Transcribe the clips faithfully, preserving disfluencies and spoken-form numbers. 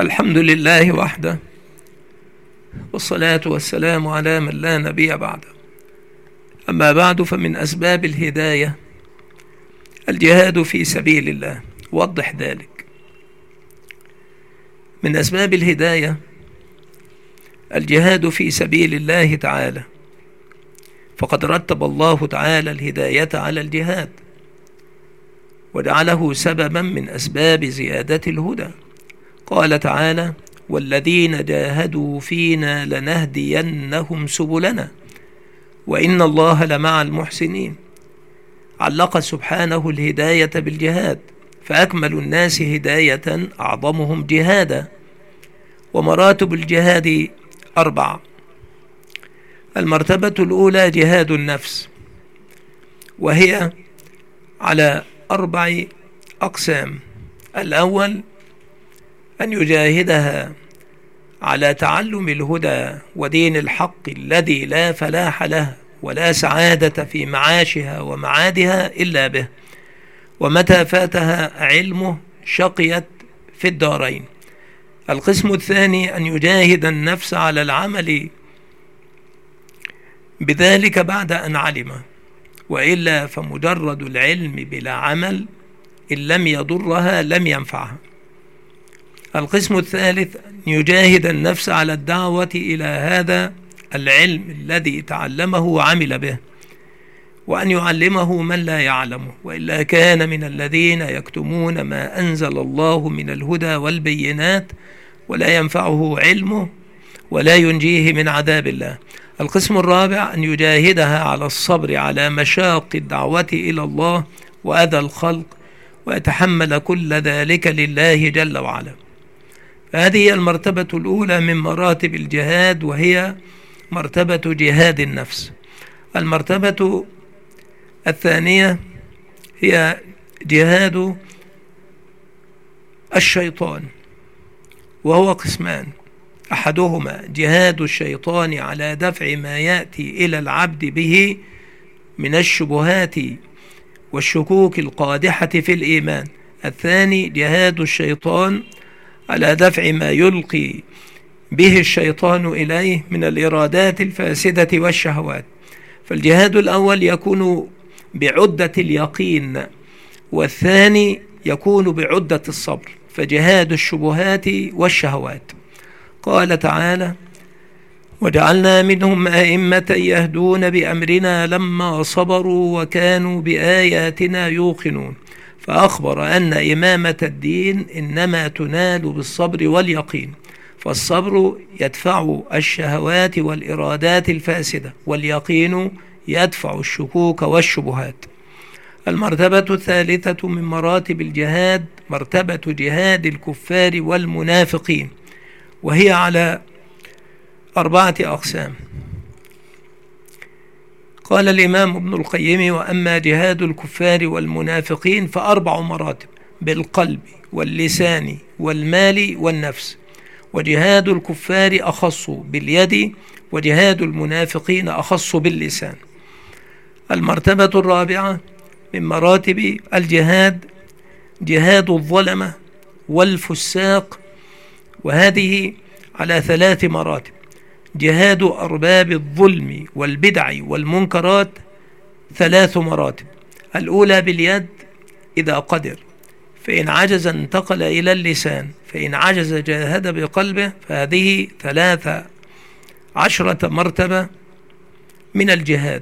الحمد لله وحده، والصلاة والسلام على من لا نبي بعده. أما بعد، فمن أسباب الهداية الجهاد في سبيل الله. وضح ذلك. من أسباب الهداية الجهاد في سبيل الله تعالى، فقد رتب الله تعالى الهداية على الجهاد وجعله سببا من أسباب زيادة الهدى. قال تعالى: والذين جاهدوا فينا لنهدينهم سبلنا وإن الله لمع المحسنين. علق سبحانه الهداية بالجهاد، فأكمل الناس هداية أعظمهم جهادا. ومراتب الجهاد أربعة. المرتبة الأولى جهاد النفس، وهي على أربع أقسام. الأول أن يجاهدها على تعلم الهدى ودين الحق الذي لا فلاح له ولا سعادة في معاشها ومعادها إلا به، ومتى فاتها علمه شقيت في الدارين. القسم الثاني أن يجاهد النفس على العمل بذلك بعد أن علم، وإلا فمجرد العلم بلا عمل إن لم يضرها لم ينفعها. القسم الثالث أن يجاهد النفس على الدعوة إلى هذا العلم الذي تعلمه وعمل به، وأن يعلمه من لا يعلمه، وإلا كان من الذين يكتمون ما أنزل الله من الهدى والبينات ولا ينفعه علمه ولا ينجيه من عذاب الله. القسم الرابع أن يجاهدها على الصبر على مشاق الدعوة إلى الله وأذى الخلق، ويتحمل كل ذلك لله جل وعلا. هذه هي المرتبة الأولى من مراتب الجهاد، وهي مرتبة جهاد النفس. المرتبة الثانية هي جهاد الشيطان، وهو قسمان. أحدهما جهاد الشيطان على دفع ما يأتي إلى العبد به من الشبهات والشكوك القادحة في الإيمان. الثاني جهاد الشيطان على دفع ما يلقي به الشيطان إليه من الإرادات الفاسدة والشهوات. فالجهاد الأول يكون بعدة اليقين، والثاني يكون بعدة الصبر، فجهاد الشبهات والشهوات. قال تعالى: وجعلنا منهم أئمة يهدون بأمرنا لما صبروا وكانوا بآياتنا يوقنون. فأخبر أن إمامة الدين إنما تنال بالصبر واليقين، فالصبر يدفع الشهوات والإرادات الفاسدة، واليقين يدفع الشكوك والشبهات. المرتبة الثالثة من مراتب الجهاد مرتبة جهاد الكفار والمنافقين، وهي على أربعة أقسام. قال الإمام ابن القيم: وأما جهاد الكفار والمنافقين فأربع مراتب: بالقلب واللسان والمال والنفس. وجهاد الكفار أخص باليد، وجهاد المنافقين أخص باللسان. المرتبة الرابعة من مراتب الجهاد جهاد الظلمة والفساق، وهذه على ثلاث مراتب: جهاد أرباب الظلم والبدع والمنكرات ثلاث مراتب. الأولى باليد إذا قدر، فإن عجز انتقل إلى اللسان، فإن عجز جاهد بقلبه. فهذه ثلاث عشرة مرتبة من الجهاد.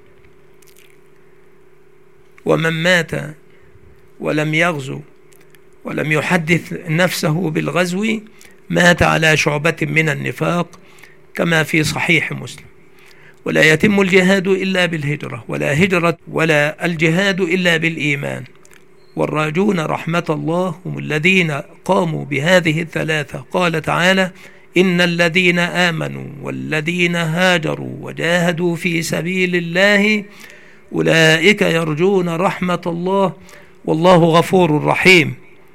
ومن مات ولم يغزو ولم يحدث نفسه بالغزو مات على شعبة من النفاق، كما في صحيح مسلم. ولا يتم الجهاد إلا بالهجرة، ولا هجرة ولا الجهاد إلا بالإيمان. والراجون رحمة الله هم الذين قاموا بهذه الثلاثة. قال تعالى: إن الذين آمنوا والذين هاجروا وجاهدوا في سبيل الله أولئك يرجون رحمة الله والله غفور رحيم.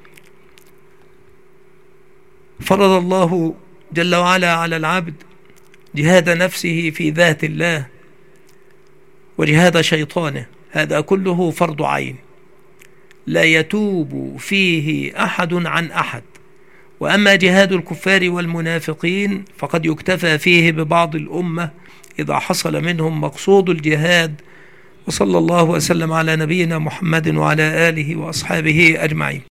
فرض الله جل وعلا على العبد جهاد نفسه في ذات الله وجهاد شيطانه، هذا كله فرض عين، لا يتوب فيه أحد عن أحد، وأما جهاد الكفار والمنافقين فقد يكتفى فيه ببعض الأمة إذا حصل منهم مقصود الجهاد. وصلى الله وسلم على نبينا محمد وعلى آله وأصحابه أجمعين.